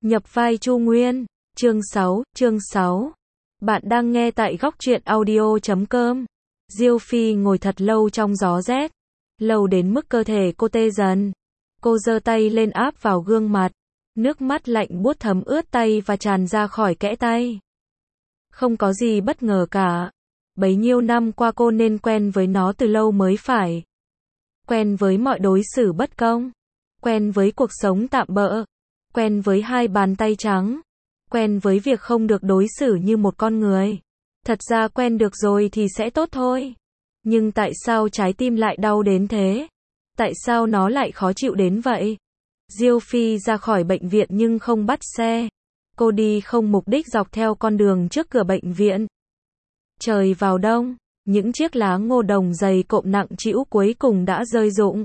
Nhập vai Chu Nguyên. Chương 6. Bạn đang nghe tại góc truyện audio.com. Diêu Phi ngồi thật lâu trong gió rét. Lâu đến mức cơ thể cô tê dần. Cô giơ tay lên áp vào gương mặt. Nước mắt lạnh buốt thấm ướt tay và tràn ra khỏi kẽ tay. Không có gì bất ngờ cả. Bấy nhiêu năm qua cô nên quen với nó từ lâu mới phải. Quen với mọi đối xử bất công. Quen với cuộc sống tạm bợ. Quen với hai bàn tay trắng. Quen với việc không được đối xử như một con người. Thật ra quen được rồi thì sẽ tốt thôi. Nhưng tại sao trái tim lại đau đến thế? Tại sao nó lại khó chịu đến vậy? Diêu Phi ra khỏi bệnh viện nhưng không bắt xe. Cô đi không mục đích dọc theo con đường trước cửa bệnh viện. Trời vào đông, những chiếc lá ngô đồng dày cộm nặng trĩu cuối cùng đã rơi rụng.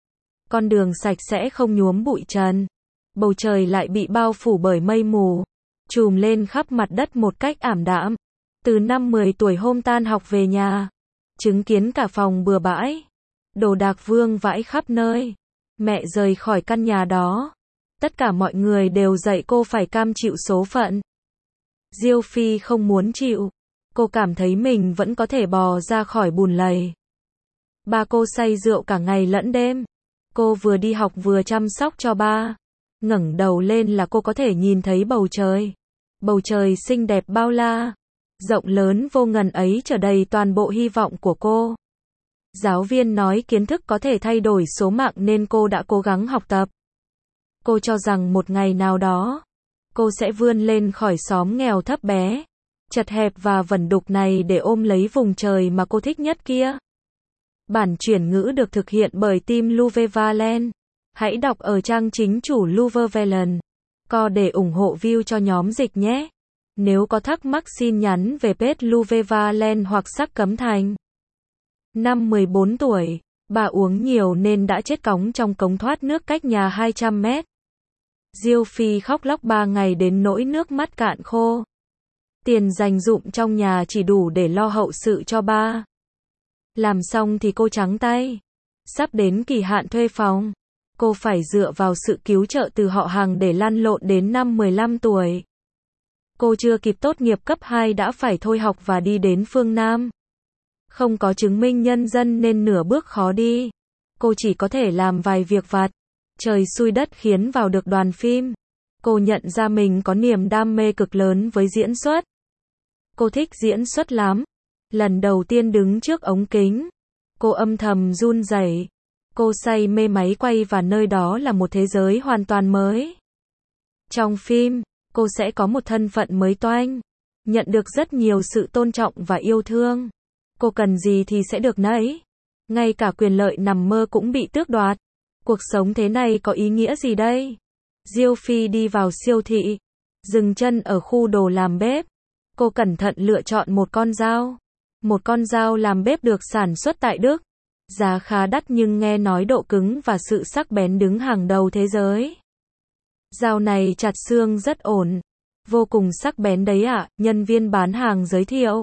Con đường sạch sẽ không nhuốm bụi trần. Bầu trời lại bị bao phủ bởi mây mù, trùm lên khắp mặt đất một cách ảm đạm. Từ năm 10 tuổi hôm tan học về nhà, chứng kiến cả phòng bừa bãi, đồ đạc vương vãi khắp nơi. Mẹ rời khỏi căn nhà đó. Tất cả mọi người đều dạy cô phải cam chịu số phận. Diêu Phi không muốn chịu. Cô cảm thấy mình vẫn có thể bò ra khỏi bùn lầy. Ba cô say rượu cả ngày lẫn đêm. Cô vừa đi học vừa chăm sóc cho ba. Ngẩng đầu lên là cô có thể nhìn thấy bầu trời. Bầu trời xinh đẹp bao la, rộng lớn vô ngần ấy chở đầy toàn bộ hy vọng của cô. Giáo viên nói kiến thức có thể thay đổi số mạng nên cô đã cố gắng học tập. Cô cho rằng một ngày nào đó, cô sẽ vươn lên khỏi xóm nghèo thấp bé, chật hẹp và vẩn đục này để ôm lấy vùng trời mà cô thích nhất kia. Bản chuyển ngữ được thực hiện bởi team Luvevalent. Hãy đọc ở trang chính chủ Luvevalent. Co để ủng hộ view cho nhóm dịch nhé. Nếu có thắc mắc xin nhắn về page Luvevalent hoặc Sắc Cấm Thành. Năm 14 tuổi, bà uống nhiều nên đã chết cóng trong cống thoát nước cách nhà 200 mét. Diêu Phi khóc lóc 3 ngày đến nỗi nước mắt cạn khô. Tiền dành dụm trong nhà chỉ đủ để lo hậu sự cho ba. Làm xong thì cô trắng tay. Sắp đến kỳ hạn thuê phòng. Cô phải dựa vào sự cứu trợ từ họ hàng để lăn lộn đến năm 15 tuổi. Cô chưa kịp tốt nghiệp cấp 2 đã phải thôi học và đi đến phương Nam. Không có chứng minh nhân dân nên nửa bước khó đi. Cô chỉ có thể làm vài việc vặt. Trời xui đất khiến vào được đoàn phim. Cô nhận ra mình có niềm đam mê cực lớn với diễn xuất. Cô thích diễn xuất lắm. Lần đầu tiên đứng trước ống kính, cô âm thầm run rẩy. Cô say mê máy quay và nơi đó là một thế giới hoàn toàn mới. Trong phim, cô sẽ có một thân phận mới toanh, nhận được rất nhiều sự tôn trọng và yêu thương. Cô cần gì thì sẽ được nấy. Ngay cả quyền lợi nằm mơ cũng bị tước đoạt. Cuộc sống thế này có ý nghĩa gì đây? Diêu Phi đi vào siêu thị, dừng chân ở khu đồ làm bếp. Cô cẩn thận lựa chọn một con dao. Một con dao làm bếp được sản xuất tại Đức. Giá khá đắt nhưng nghe nói độ cứng và sự sắc bén đứng hàng đầu thế giới. Dao này chặt xương rất ổn. Vô cùng sắc bén đấy ạ, nhân viên bán hàng giới thiệu.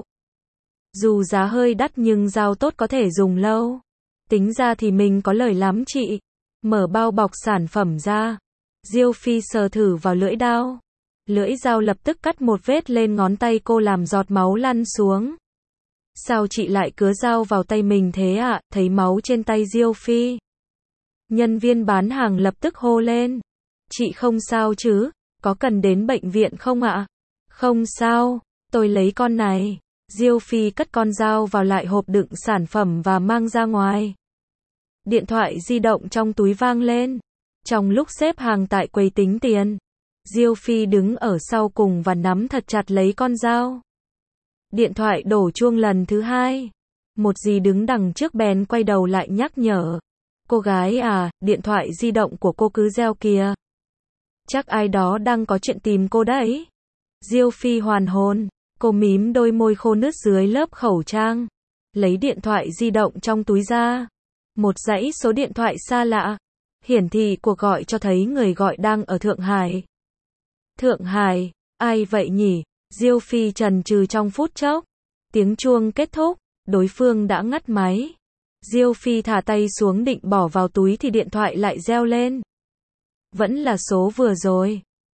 Dù giá hơi đắt nhưng dao tốt có thể dùng lâu. Tính ra thì mình có lời lắm chị. Mở bao bọc sản phẩm ra. Diêu Phi sờ thử vào lưỡi dao. Lưỡi dao lập tức cắt một vết lên ngón tay cô làm giọt máu lăn xuống. Sao chị lại cứa dao vào tay mình thế ạ? Thấy máu trên tay Diêu Phi. Nhân viên bán hàng lập tức hô lên. Chị không sao chứ? Có cần đến bệnh viện không ạ? Không sao, tôi lấy con này. Diêu Phi cất con dao vào lại hộp đựng sản phẩm và mang ra ngoài. Điện thoại di động trong túi vang lên. Trong lúc xếp hàng tại quầy tính tiền, Diêu Phi đứng ở sau cùng và nắm thật chặt lấy con dao. Điện thoại đổ chuông lần thứ 2. Một dì đứng đằng trước bèn quay đầu lại nhắc nhở. Cô gái à, điện thoại di động của cô cứ reo kìa. Chắc ai đó đang có chuyện tìm cô đấy. Diêu Phi hoàn hồn. Cô mím đôi môi khô nứt dưới lớp khẩu trang. Lấy điện thoại di động trong túi ra. Một dãy số điện thoại xa lạ. Hiển thị cuộc gọi cho thấy người gọi đang ở Thượng Hải. Thượng Hải, ai vậy nhỉ? Diêu Phi chần chừ trong phút chốc. Tiếng chuông kết thúc, đối phương đã ngắt máy. Diêu Phi thả tay xuống định bỏ vào túi thì điện thoại lại reo lên. Vẫn là số vừa rồi.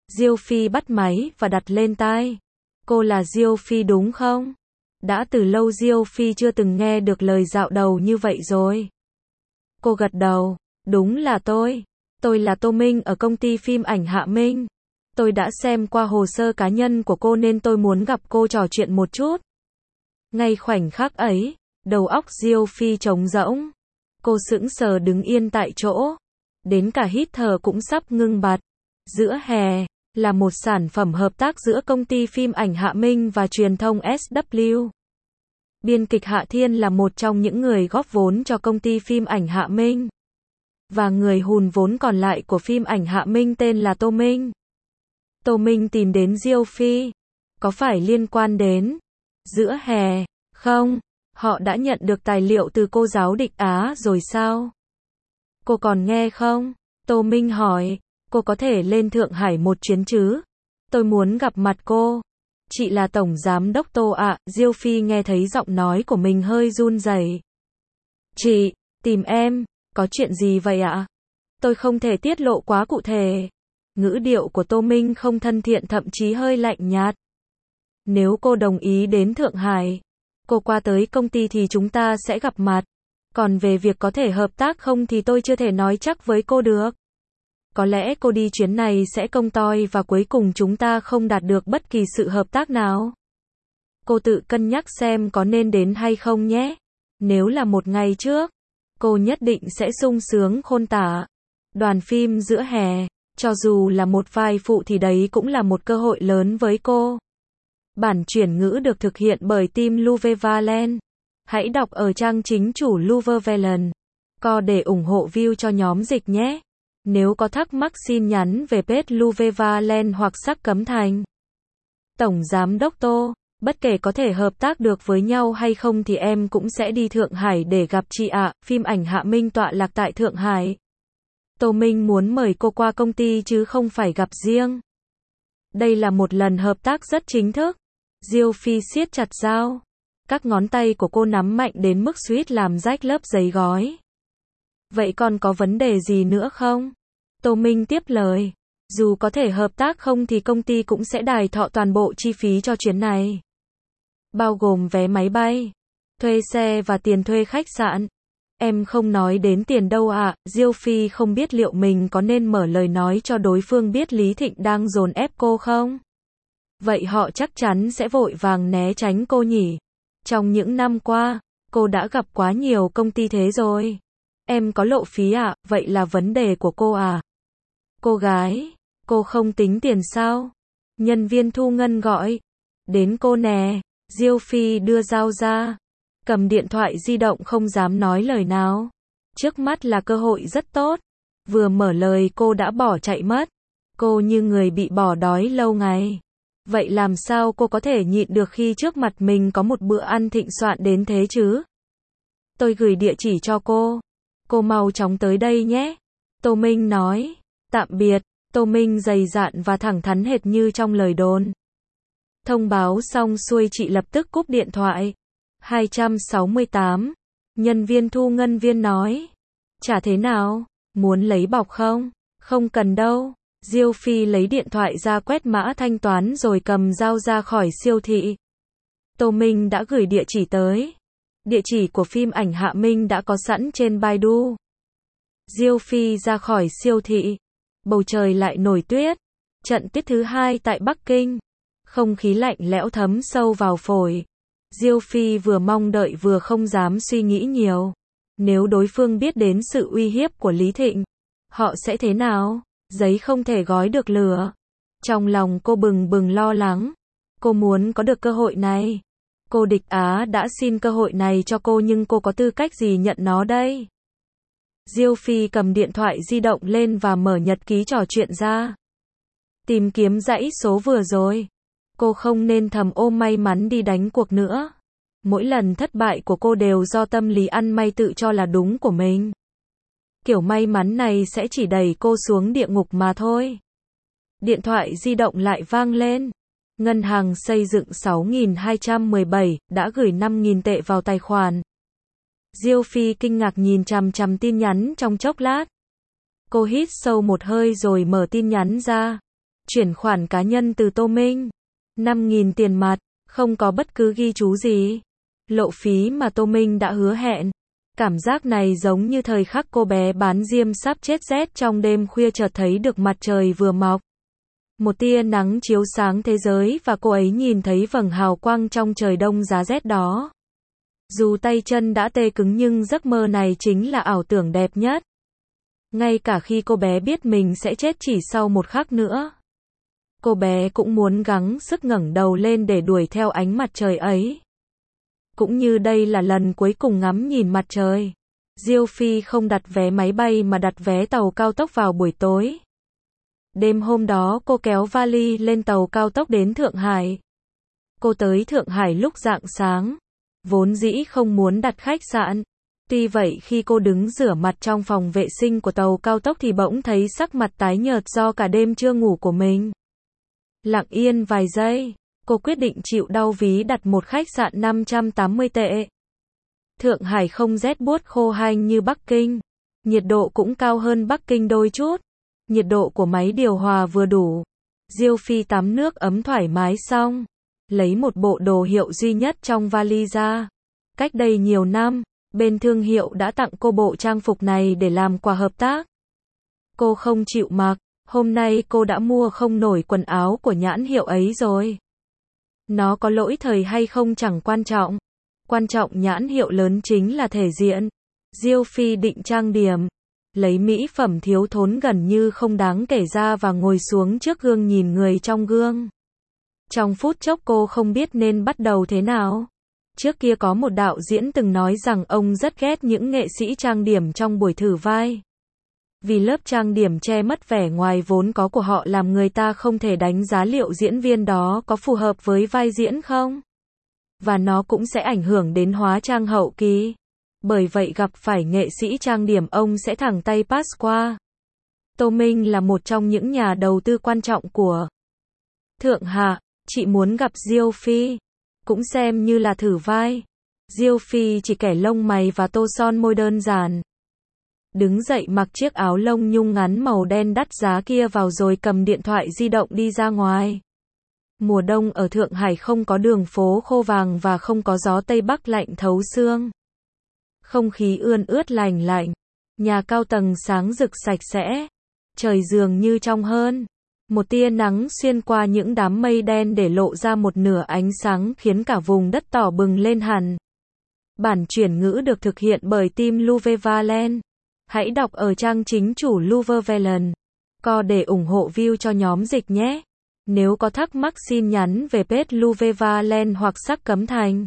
Diêu Phi bắt máy và đặt lên tai. Cô là Diêu Phi đúng không? Đã từ lâu Diêu Phi chưa từng nghe được lời dạo đầu như vậy rồi. Cô gật đầu. Đúng là tôi. Tôi là Tô Minh ở công ty phim ảnh Hạ Minh. Tôi đã xem qua hồ sơ cá nhân của cô nên tôi muốn gặp cô trò chuyện một chút. Ngay khoảnh khắc ấy, đầu óc Diêu Phi trống rỗng. Cô sững sờ đứng yên tại chỗ. Đến cả hít thở cũng sắp ngưng bặt. Giữa hè là một sản phẩm hợp tác giữa công ty phim ảnh Hạ Minh và truyền thông SW. Biên kịch Hạ Thiên là một trong những người góp vốn cho công ty phim ảnh Hạ Minh. Và người hùn vốn còn lại của phim ảnh Hạ Minh tên là Tô Minh. Tô Minh tìm đến Diêu Phi. Có phải liên quan đến giữa hè, không? Họ đã nhận được tài liệu từ cô giáo Địch Á rồi sao? Cô còn nghe không? Tô Minh hỏi. Cô có thể lên Thượng Hải một chuyến chứ? Tôi muốn gặp mặt cô. Chị là Tổng Giám đốc Tô ạ. Diêu Phi nghe thấy giọng nói của mình hơi run rẩy. Chị, tìm em, có chuyện gì vậy ạ? Tôi không thể tiết lộ quá cụ thể. Ngữ điệu của Tô Minh không thân thiện thậm chí hơi lạnh nhạt. Nếu cô đồng ý đến Thượng Hải, cô qua tới công ty thì chúng ta sẽ gặp mặt. Còn về việc có thể hợp tác không thì tôi chưa thể nói chắc với cô được. Có lẽ cô đi chuyến này sẽ công toi và cuối cùng chúng ta không đạt được bất kỳ sự hợp tác nào. Cô tự cân nhắc xem có nên đến hay không nhé. Nếu là một ngày trước, cô nhất định sẽ sung sướng khôn tả. Đoàn phim giữa hè, cho dù là một vai phụ thì đấy cũng là một cơ hội lớn với cô. Bản chuyển ngữ được thực hiện bởi team Louve Valen. Hãy đọc ở trang chính chủ Louve Valen. Co để ủng hộ view cho nhóm dịch nhé. Nếu có thắc mắc xin nhắn về page Louve Valen hoặc Sắc Cấm Thành. Tổng Giám đốc Tô, bất kể có thể hợp tác được với nhau hay không thì em cũng sẽ đi Thượng Hải để gặp chị ạ. Phim ảnh Hạ Minh tọa lạc tại Thượng Hải. Tô Minh muốn mời cô qua công ty chứ không phải gặp riêng. Đây là một lần hợp tác rất chính thức. Diêu Phi siết chặt dao. Các ngón tay của cô nắm mạnh đến mức suýt làm rách lớp giấy gói. Vậy còn có vấn đề gì nữa không? Tô Minh tiếp lời. Dù có thể hợp tác không thì công ty cũng sẽ đài thọ toàn bộ chi phí cho chuyến này. Bao gồm vé máy bay, thuê xe và tiền thuê khách sạn. Em không nói đến tiền đâu ạ. Diêu Phi không biết liệu mình có nên mở lời nói cho đối phương biết Lý Thịnh đang dồn ép cô không? Vậy họ chắc chắn sẽ vội vàng né tránh cô nhỉ? Trong những năm qua, cô đã gặp quá nhiều công ty thế rồi. Em có lộ phí ạ, vậy là vấn đề của cô à? Cô gái, cô không tính tiền sao? Nhân viên thu ngân gọi. Đến cô nè. Diêu Phi đưa dao ra. Cầm điện thoại di động không dám nói lời nào. Trước mắt là cơ hội rất tốt. Vừa mở lời cô đã bỏ chạy mất. Cô như người bị bỏ đói lâu ngày. Vậy làm sao cô có thể nhịn được khi trước mặt mình có một bữa ăn thịnh soạn đến thế chứ? Tôi gửi địa chỉ cho cô. Cô mau chóng tới đây nhé. Tô Minh nói. Tạm biệt. Tô Minh dày dạn và thẳng thắn hệt như trong lời đồn. Thông báo xong xuôi chị lập tức cúp điện thoại. 268. Nhân viên thu ngân viên nói. Chả thế nào, muốn lấy bọc không? Không cần đâu. Diêu Phi lấy điện thoại ra quét mã thanh toán rồi cầm dao ra khỏi siêu thị. Tô Minh đã gửi địa chỉ tới. Địa chỉ của phim ảnh Hạ Minh đã có sẵn trên Baidu. Diêu Phi ra khỏi siêu thị. Bầu trời lại nổi tuyết. Trận tuyết thứ 2 tại Bắc Kinh. Không khí lạnh lẽo thấm sâu vào phổi. Diêu Phi vừa mong đợi vừa không dám suy nghĩ nhiều. Nếu đối phương biết đến sự uy hiếp của Lý Thịnh, họ sẽ thế nào? Giấy không thể gói được lửa. Trong lòng cô bừng bừng lo lắng. Cô muốn có được cơ hội này. Cô Địch Á đã xin cơ hội này cho cô nhưng cô có tư cách gì nhận nó đây? Diêu Phi cầm điện thoại di động lên và mở nhật ký trò chuyện ra. Tìm kiếm dãy số vừa rồi. Cô không nên thầm ôm may mắn đi đánh cuộc nữa. Mỗi lần thất bại của cô đều do tâm lý ăn may tự cho là đúng của mình. Kiểu may mắn này sẽ chỉ đẩy cô xuống địa ngục mà thôi. Điện thoại di động lại vang lên. Ngân hàng xây dựng 6217 đã gửi 5.000 tệ vào tài khoản. Diêu Phi kinh ngạc nhìn chằm chằm tin nhắn trong chốc lát. Cô hít sâu một hơi rồi mở tin nhắn ra. Chuyển khoản cá nhân từ Tô Minh. 5.000 tiền mặt, không có bất cứ ghi chú gì. Lộ phí mà Tô Minh đã hứa hẹn. Cảm giác này giống như thời khắc cô bé bán diêm sắp chết rét trong đêm khuya chợt thấy được mặt trời vừa mọc. Một tia nắng chiếu sáng thế giới và cô ấy nhìn thấy vầng hào quang trong trời đông giá rét đó. Dù tay chân đã tê cứng nhưng giấc mơ này chính là ảo tưởng đẹp nhất. Ngay cả khi cô bé biết mình sẽ chết chỉ sau một khắc nữa. Cô bé cũng muốn gắng sức ngẩng đầu lên để đuổi theo ánh mặt trời ấy. Cũng như đây là lần cuối cùng ngắm nhìn mặt trời. Diêu Phi không đặt vé máy bay mà đặt vé tàu cao tốc vào buổi tối. Đêm hôm đó cô kéo vali lên tàu cao tốc đến Thượng Hải. Cô tới Thượng Hải lúc rạng sáng. Vốn dĩ không muốn đặt khách sạn. Tuy vậy khi cô đứng rửa mặt trong phòng vệ sinh của tàu cao tốc thì bỗng thấy sắc mặt tái nhợt do cả đêm chưa ngủ của mình. Lặng yên vài giây, cô quyết định chịu đau ví đặt một khách sạn 580 tệ. Thượng Hải không rét buốt khô hanh như Bắc Kinh. Nhiệt độ cũng cao hơn Bắc Kinh đôi chút. Nhiệt độ của máy điều hòa vừa đủ. Diêu Phi tắm nước ấm thoải mái xong. Lấy một bộ đồ hiệu duy nhất trong vali ra. Cách đây nhiều năm, bên thương hiệu đã tặng cô bộ trang phục này để làm quà hợp tác. Cô không chịu mặc, hôm nay cô đã mua không nổi quần áo của nhãn hiệu ấy rồi. Nó có lỗi thời hay không chẳng quan trọng. Quan trọng nhãn hiệu lớn chính là thể diện. Diêu Phi định trang điểm. Lấy mỹ phẩm thiếu thốn gần như không đáng kể ra và ngồi xuống trước gương nhìn người trong gương. Trong phút chốc cô không biết nên bắt đầu thế nào. Trước kia có một đạo diễn từng nói rằng ông rất ghét những nghệ sĩ trang điểm trong buổi thử vai. Vì lớp trang điểm che mất vẻ ngoài vốn có của họ làm người ta không thể đánh giá liệu diễn viên đó có phù hợp với vai diễn không. Và nó cũng sẽ ảnh hưởng đến hóa trang hậu kỳ. Bởi vậy gặp phải nghệ sĩ trang điểm ông sẽ thẳng tay pass qua. Tô Minh là một trong những nhà đầu tư quan trọng của Thượng Hạ. Chị muốn gặp Diêu Phi. Cũng xem như là thử vai. Diêu Phi chỉ kẻ lông mày và tô son môi đơn giản. Đứng dậy mặc chiếc áo lông nhung ngắn màu đen đắt giá kia vào rồi cầm điện thoại di động đi ra ngoài. Mùa đông ở Thượng Hải không có đường phố khô vàng và không có gió Tây Bắc lạnh thấu xương. Không khí ươn ướt lành lạnh. Nhà cao tầng sáng rực sạch sẽ. Trời dường như trong hơn. Một tia nắng xuyên qua những đám mây đen để lộ ra một nửa ánh sáng khiến cả vùng đất tỏ bừng lên hẳn. Bản chuyển ngữ được thực hiện bởi team Louvre Valen. Hãy đọc ở trang chính chủ Louvre Valen. Co để ủng hộ view cho nhóm dịch nhé. Nếu có thắc mắc xin nhắn về page Louvre Valen hoặc Sắc Cấm Thành.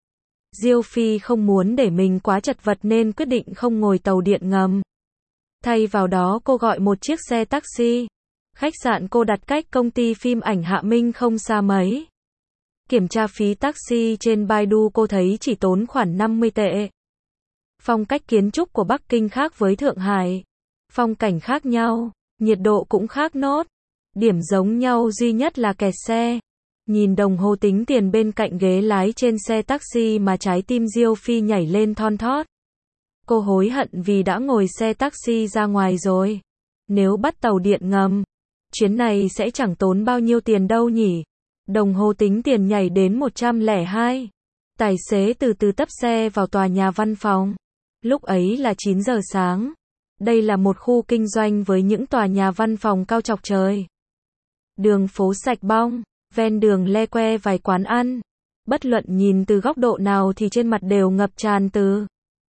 Diêu Phi không muốn để mình quá chật vật nên quyết định không ngồi tàu điện ngầm. Thay vào đó cô gọi một chiếc xe taxi. Khách sạn cô đặt cách công ty phim ảnh Hạ Minh không xa mấy. Kiểm tra phí taxi trên Baidu cô thấy chỉ tốn khoảng 50 tệ. Phong cách kiến trúc của Bắc Kinh khác với Thượng Hải. Phong cảnh khác nhau, nhiệt độ cũng khác nốt. Điểm giống nhau duy nhất là kẹt xe. Nhìn đồng hồ tính tiền bên cạnh ghế lái trên xe taxi mà trái tim Diêu Phi nhảy lên thon thót. Cô hối hận vì đã ngồi xe taxi ra ngoài rồi. Nếu bắt tàu điện ngầm, chuyến này sẽ chẳng tốn bao nhiêu tiền đâu nhỉ. Đồng hồ tính tiền nhảy đến 102. Tài xế từ từ tấp xe vào tòa nhà văn phòng. Lúc ấy là 9 giờ sáng. Đây là một khu kinh doanh với những tòa nhà văn phòng cao chọc trời. Đường phố sạch bong, ven đường le que vài quán ăn. Bất luận nhìn từ góc độ nào thì trên mặt đều ngập tràn từ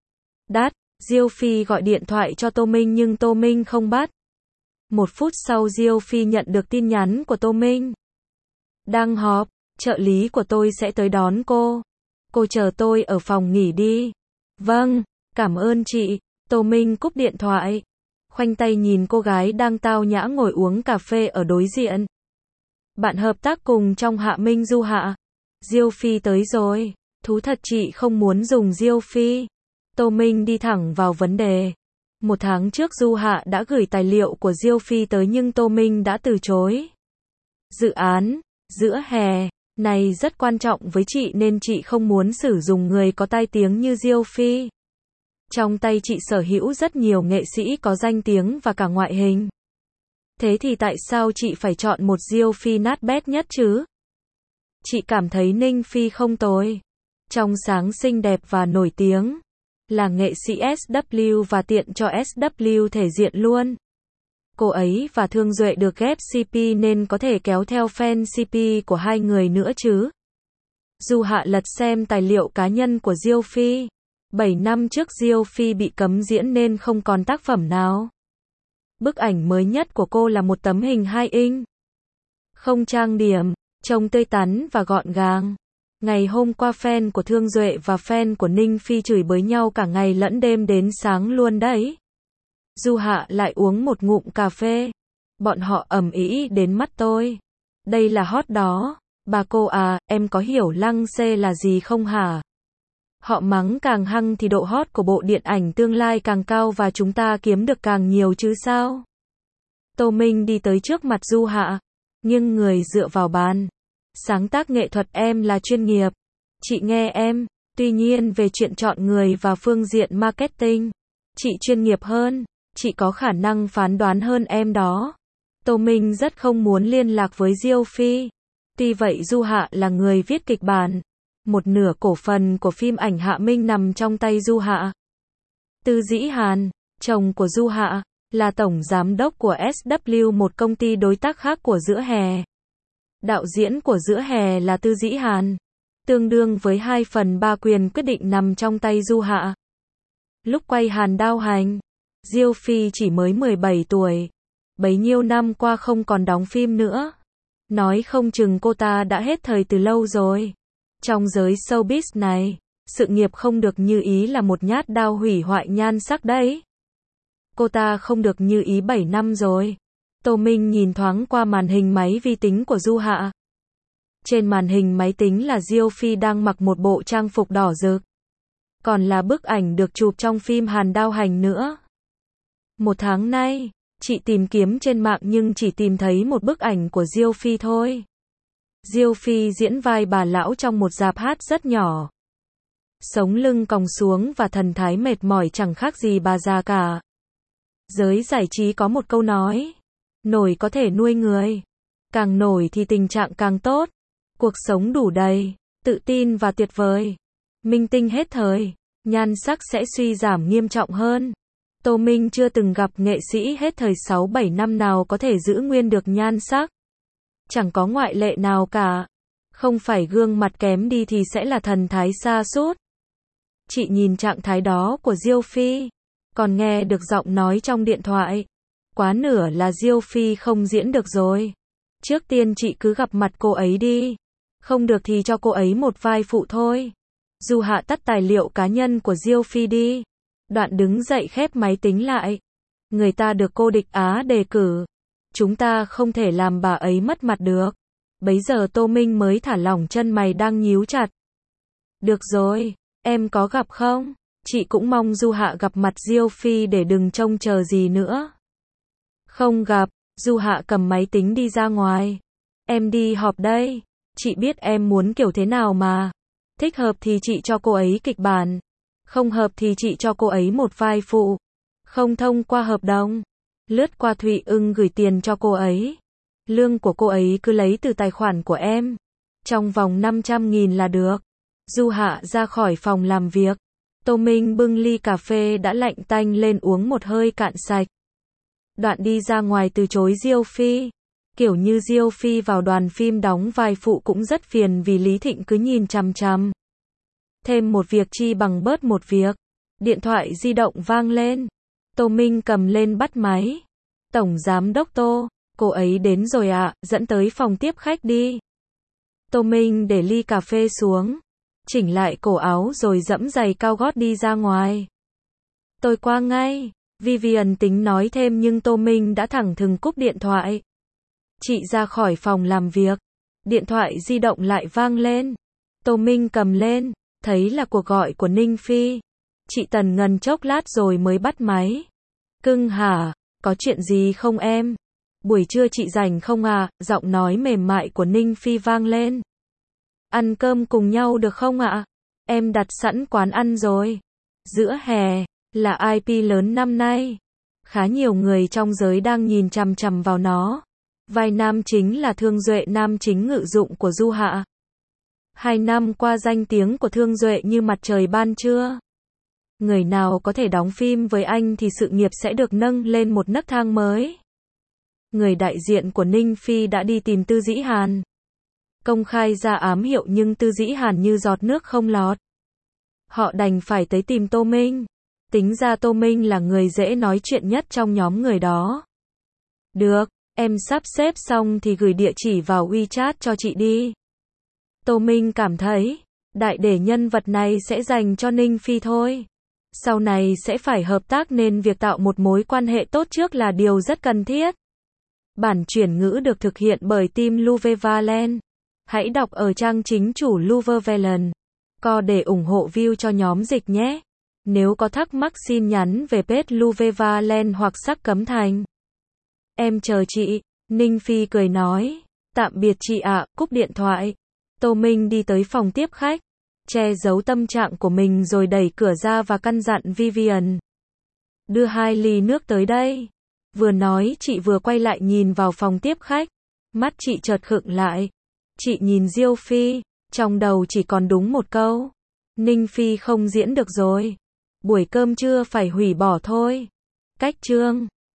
đắt. Diêu Phi gọi điện thoại cho Tô Minh nhưng Tô Minh không bắt. Một phút sau Diêu Phi nhận được tin nhắn của Tô Minh. Đang họp, trợ lý của tôi sẽ tới đón cô. Cô chờ tôi ở phòng nghỉ đi. Vâng, cảm ơn chị. Tô Minh cúp điện thoại. Khoanh tay nhìn cô gái đang tao nhã ngồi uống cà phê ở đối diện. Bạn hợp tác cùng trong Hạ Minh Du Hạ. Diêu Phi tới rồi. Thú thật chị không muốn dùng Diêu Phi. Tô Minh đi thẳng vào vấn đề. 1 tháng trước Du Hạ đã gửi tài liệu của Diêu Phi tới nhưng Tô Minh đã từ chối. Dự án giữa hè này rất quan trọng với chị nên chị không muốn sử dụng người có tai tiếng như Diêu Phi. Trong tay chị sở hữu rất nhiều nghệ sĩ có danh tiếng và cả ngoại hình. Thế thì tại sao chị phải chọn một Diêu Phi nát bét nhất chứ? Chị cảm thấy Ninh Phi không tồi. Trong sáng xinh đẹp và nổi tiếng. Là nghệ sĩ SW và tiện cho SW thể diện luôn. Cô ấy và Thương Duệ được ghép CP nên có thể kéo theo fan CP của hai người nữa chứ. Du Hạ lật xem tài liệu cá nhân của Diêu Phi. 7 năm trước Diêu Phi bị cấm diễn nên không còn tác phẩm nào. Bức ảnh mới nhất của cô là một tấm hình 2 inch. Không trang điểm, trông tươi tắn và gọn gàng. Ngày hôm qua fan của Thương Duệ và fan của Ninh Phi chửi bới nhau cả ngày lẫn đêm đến sáng luôn đấy. Du Hạ lại uống một ngụm cà phê. Bọn họ ầm ĩ đến mắt tôi. Đây là hot đó. Bà cô à, em có hiểu lăng xê là gì không hả? Họ mắng càng hăng thì độ hot của bộ điện ảnh tương lai càng cao và chúng ta kiếm được càng nhiều chứ sao? Tô Minh đi tới trước mặt Du Hạ, nghiêng người dựa vào bàn. Sáng tác nghệ thuật em là chuyên nghiệp. Chị nghe em, tuy nhiên về chuyện chọn người và phương diện marketing, chị chuyên nghiệp hơn, chị có khả năng phán đoán hơn em đó. Tô Minh rất không muốn liên lạc với Diêu Phi. Tuy vậy Du Hạ là người viết kịch bản. Một nửa cổ phần của phim ảnh Hạ Minh nằm trong tay Du Hạ. Tư Dĩ Hàn, chồng của Du Hạ, là tổng giám đốc của SW, một công ty đối tác khác của Giữa Hè. Đạo diễn của Giữa Hè là Tư Dĩ Hàn. Tương đương với 2/3 quyền quyết định nằm trong tay Du Hạ. Lúc quay Hàn Đao Hành, Diêu Phi chỉ mới 17 tuổi. Bấy nhiêu năm qua không còn đóng phim nữa. Nói không chừng cô ta đã hết thời từ lâu rồi. Trong giới showbiz này, sự nghiệp không được như ý là một nhát đao hủy hoại nhan sắc đấy. Cô ta không được như ý 7 năm rồi. Tô Minh nhìn thoáng qua màn hình máy vi tính của Du Hạ. Trên màn hình máy tính là Diêu Phi đang mặc một bộ trang phục đỏ rực. Còn là bức ảnh được chụp trong phim Hàn Đao Hành nữa. Một tháng nay, chị tìm kiếm trên mạng nhưng chỉ tìm thấy một bức ảnh của Diêu Phi thôi. Diêu Phi diễn vai bà lão trong một rạp hát rất nhỏ. Sống lưng còng xuống và thần thái mệt mỏi chẳng khác gì bà già cả. Giới giải trí có một câu nói, nổi có thể nuôi người. Càng nổi thì tình trạng càng tốt. Cuộc sống đủ đầy, tự tin và tuyệt vời. Minh tinh hết thời, nhan sắc sẽ suy giảm nghiêm trọng hơn. Tô Minh chưa từng gặp nghệ sĩ hết thời 6-7 năm nào có thể giữ nguyên được nhan sắc. Chẳng có ngoại lệ nào cả. Không phải gương mặt kém đi thì sẽ là thần thái sa sút. Chị nhìn trạng thái đó của Diêu Phi, còn nghe được giọng nói trong điện thoại. Quá nửa là Diêu Phi không diễn được rồi. Trước tiên chị cứ gặp mặt cô ấy đi. Không được thì cho cô ấy một vai phụ thôi. Du Hạ tắt tài liệu cá nhân của Diêu Phi đi. Đoạn đứng dậy khép máy tính lại. Người ta được cô địch Á đề cử. Chúng ta không thể làm bà ấy mất mặt được. Bấy giờ Tô Minh mới thả lỏng chân mày đang nhíu chặt. Được rồi, em có gặp không? Chị cũng mong Du Hạ gặp mặt Diêu Phi để đừng trông chờ gì nữa. Không gặp, Du Hạ cầm máy tính đi ra ngoài. Em đi họp đây. Chị biết em muốn kiểu thế nào mà. Thích hợp thì chị cho cô ấy kịch bản. Không hợp thì chị cho cô ấy một vai phụ. Không thông qua hợp đồng. Lướt qua Thụy Ưng gửi tiền cho cô ấy. Lương của cô ấy cứ lấy từ tài khoản của em. Trong vòng 500.000 là được. Du Hạ ra khỏi phòng làm việc. Tô Minh bưng ly cà phê đã lạnh tanh lên uống một hơi cạn sạch. Đoạn đi ra ngoài từ chối Diêu Phi. Kiểu như Diêu Phi vào đoàn phim đóng vai phụ cũng rất phiền vì Lý Thịnh cứ nhìn chằm chằm. Thêm một việc chi bằng bớt một việc. Điện thoại di động vang lên. Tô Minh cầm lên bắt máy. Tổng giám đốc Tô, cô ấy đến rồi ạ, dẫn tới phòng tiếp khách đi. Tô Minh để ly cà phê xuống, chỉnh lại cổ áo rồi giẫm giày cao gót đi ra ngoài. Tôi qua ngay, Vivian tính nói thêm nhưng Tô Minh đã thẳng thừng cúp điện thoại. Chị ra khỏi phòng làm việc, điện thoại di động lại vang lên. Tô Minh cầm lên, thấy là cuộc gọi của Ninh Phi. Chị tần ngần chốc lát rồi mới bắt máy. Cưng hả, có chuyện gì không em? Buổi trưa chị rảnh không à? Giọng nói mềm mại của Ninh Phi vang lên. Ăn cơm cùng nhau được không ạ? Em đặt sẵn quán ăn rồi. Giữa Hè là IP lớn năm nay. Khá nhiều người trong giới đang nhìn chằm chằm vào nó. Vai nam chính là Thương Duệ, nam chính ngự dụng của Du Hạ. 2 năm qua danh tiếng của Thương Duệ như mặt trời ban trưa. Người nào có thể đóng phim với anh thì sự nghiệp sẽ được nâng lên một nấc thang mới. Người đại diện của Ninh Phi đã đi tìm Tư Dĩ Hàn. Công khai ra ám hiệu nhưng Tư Dĩ Hàn như giọt nước không lọt. Họ đành phải tới tìm Tô Minh. Tính ra Tô Minh là người dễ nói chuyện nhất trong nhóm người đó. Được, em sắp xếp xong thì gửi địa chỉ vào WeChat cho chị đi. Tô Minh cảm thấy, đại để nhân vật này sẽ dành cho Ninh Phi thôi. Sau này sẽ phải hợp tác nên việc tạo một mối quan hệ tốt trước là điều rất cần thiết. Bản chuyển ngữ được thực hiện bởi team Louvre Valen. Hãy đọc ở trang chính chủ Louvre Valen. Co để ủng hộ view cho nhóm dịch nhé. Nếu có thắc mắc xin nhắn về page Louvre Valen hoặc Sắc Cấm Thành. Em chờ chị, Ninh Phi cười nói. Tạm biệt chị ạ, cúp điện thoại. Tô Minh đi tới phòng tiếp khách, che giấu tâm trạng của mình rồi đẩy cửa ra và căn dặn Vivian. Đưa 2 ly nước tới đây. Vừa nói chị vừa quay lại nhìn vào phòng tiếp khách. Mắt chị chợt khựng lại. Chị nhìn Diêu Phi, trong đầu chỉ còn đúng một câu. Ninh Phi không diễn được rồi. Buổi cơm trưa phải hủy bỏ thôi. Cách chương